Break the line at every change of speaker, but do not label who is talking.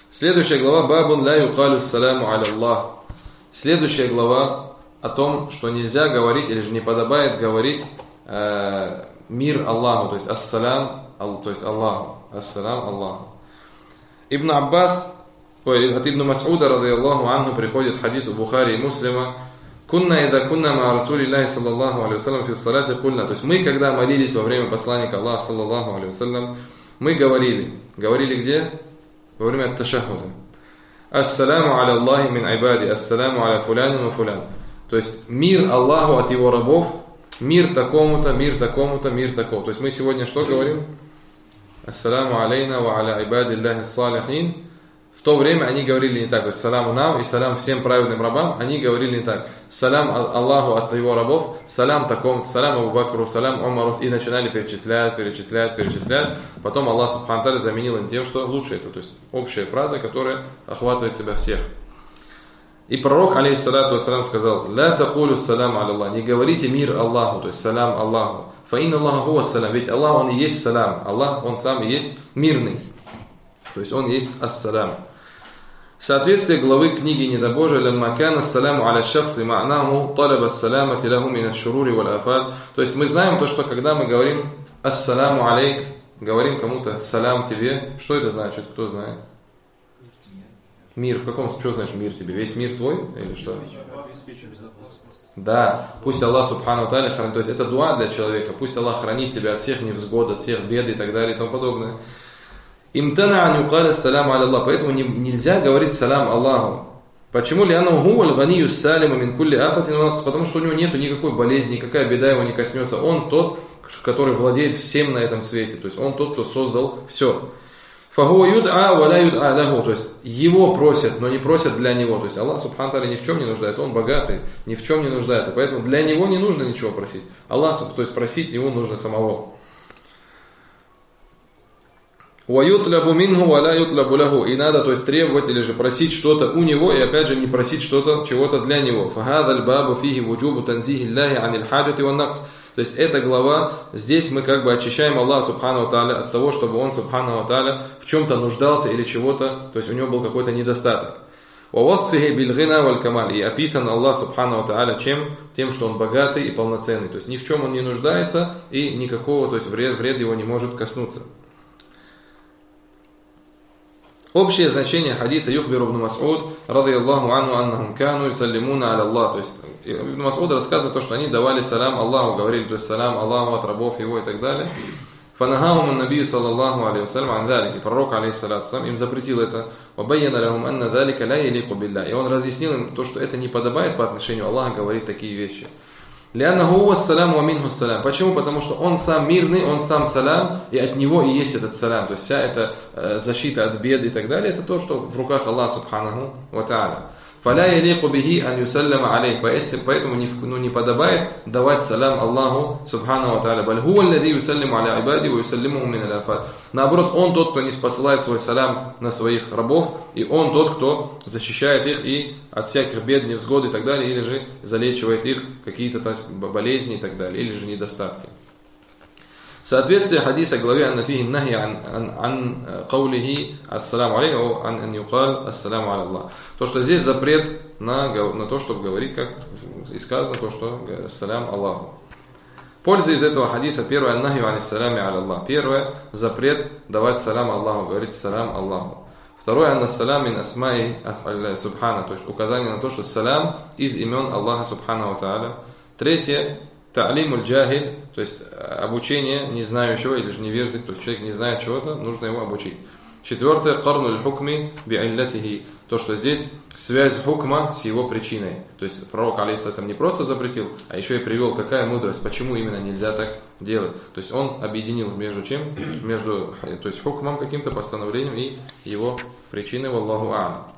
Следующая глава бабун ля юкалю саляму аля Аллах. Следующая глава о том, что нельзя говорить или же не подобает говорить мир Аллаху, то есть ассалям, то есть Аллаху, ассалям Аллаху. Ибн Аббас, от Ибн Мас'уда радийаллаху анху приходит хадис у Бухари и Муслима. Кунна ида кунна ма Расулиллахи саллаллаху алейхи вассалям фи салати кульна. То есть мы, когда молились во время посланника Аллаха саллаллаху алейхи вассалям, мы говорили где? Во время ташахуда. Ассаляму аля Аллахи мин айбади, ассаляму аля фулянин ва фулян. То есть мир Аллаху от его рабов, мир такому-то, мир такому-то, мир такому. То есть мы сегодня что говорим? Ассаляму алейна ва аля айбади Аллахи салихин. В то время они говорили не так. То есть саляму нам и салям всем праведным рабам. Они говорили не так. Салям Аллаху от его рабов, салям такому-то, салям Абу Бакру, салям Умару. И начинали перечислять. Потом Аллах субхану тааля заменил им тем, что лучше это. То есть общая фраза, которая охватывает себя всех. И пророк, алейхиссалату вассалям, сказал: «Ля такулю салям аля Аллах». Не говорите мир Аллаху, то есть салям Аллаху. Фаин Аллаху хуа салям. Ведь Аллах, он и есть салям. Аллах, он сам и есть мирный. То есть он есть ас-салям. Соответствие главы книги Недобожия «Лямма кана саляму аля шахси ма'наху талаба салямати лаху мин аш-шурури валь афат». То есть мы знаем то, что когда мы говорим «Ассаляму алейк», говорим кому-то «Салям тебе», что это значит? Кто знает? Мир. В каком смысле? Что значит мир тебе? Весь мир твой? Или что? Да. Пусть Аллах субхану тааля хранит. То есть это дуа для человека. Пусть Аллах хранит тебя от всех невзгод, от всех бед и так далее и тому подобное. Имтана ан юкаля салям аля Аллах. Поэтому нельзя говорить салям Аллаху. Почему? Лианнаху хуа аль-ганию ссалима мин кулли афатин. Потому что у него нету никакой болезни, никакая беда его не коснется. Он тот, который владеет всем на этом свете. То есть он тот, кто создал все. Фахуа юд'а ва ля юд'а лаху. То есть его просят, но не просят для него. То есть Аллах субхану тааля ни в чем не нуждается. Он богатый, ни в чем не нуждается. Поэтому для него не нужно ничего просить. Аллах, то есть просить его нужно самого. وَيُطْلَبُ مِنْهُ وَلَا يُطْلَبُ لَهُ. И надо, то есть требовать или же просить что-то у него, и опять же не просить что-то, чего-то для него. فَهَذَا الْبَابُ فِيهِ وُجُوبُ تَنْزِيهِ اللَّهِ عَنِ الْحَاجَةِ وَالنَّقْصِ. То есть эта глава, здесь мы как бы очищаем Аллаха субхану тааля от того, чтобы он субхану тааля в чем-то нуждался или чего-то, то есть у него был какой-то недостаток. وَوَصْفِهِ بِالْغِنَى وَالْكَمَالِ. И описан Аллах субхану тааля чем? Тем, что он богатый и полноценный. То есть ни в чем он не нуждается и никакого, то есть вред его не может коснуться. Общее значение хадиса юхбир ибн Мас'уд радийаллаху анху аннахум кану юсаллимуна аля Аллах. То есть Ибн Мас'уд рассказывает то, что они давали салям Аллаху, говорили, то есть салям Аллаху от рабов его и так далее. Фанахахум ан-набию саллаллаху алейхи вассалям ан залик. И пророк алейхиссалату вассалям им запретил это. Вабайяна лахум анна залика ля ялику биллах. И он разъяснил им то, что это не подобает по отношению Аллаха говорить такие вещи. Лианнаху хуа салям ва минху салям. Почему? Потому что он сам мирный, он сам салям, и от него и есть этот салям. То есть вся эта защита от бед и так далее, это то, что в руках Аллаха субханаху ва тааля. Фаля ялику бихи ан юсаллама алейк. Поэтому не подобает давать салям Аллаху субханаху ва тааля. Баль хуа аллади юсаллиму аля ибади ва юсаллимухум мин аль-афат. Наоборот, он тот, кто не спосылает свой салям на своих рабов, и он тот, кто защищает их и от всяких бед, невзгод и так далее, или же залечивает их какие-то болезни и так далее, или же недостатки. Соответствие хадиса главе аннафихи нахи ан каулихи ассаляму алейхи ан юкаль ассаляму аля Аллах. То, что здесь запрет на то, чтобы говорить, как и сказано, то, что ассалям Аллаху. Польза из этого хадиса: первое, аннахи ан ассалями аля Аллах. Первое, запрет давать салям Аллаху, говорить салям Аллаху. Второе, анна салям мин асмаи субхана, то есть указание на то, что салям из имен Аллаха субхана ва тааля. Третье, та'лимуль джахиль, то есть обучение не знающего или же невежды, то есть человек не знает чего-то, нужно его обучить. Четвертое, карнуль хукми би'иллятихи, то, что здесь связь хукма с его причиной. То есть пророк алейхиссалям не просто запретил, а еще и привел, какая мудрость, почему именно нельзя так делать. То есть он объединил между чем? То есть хукмом, каким-то постановлением и его причиной. Валлаху а'лам.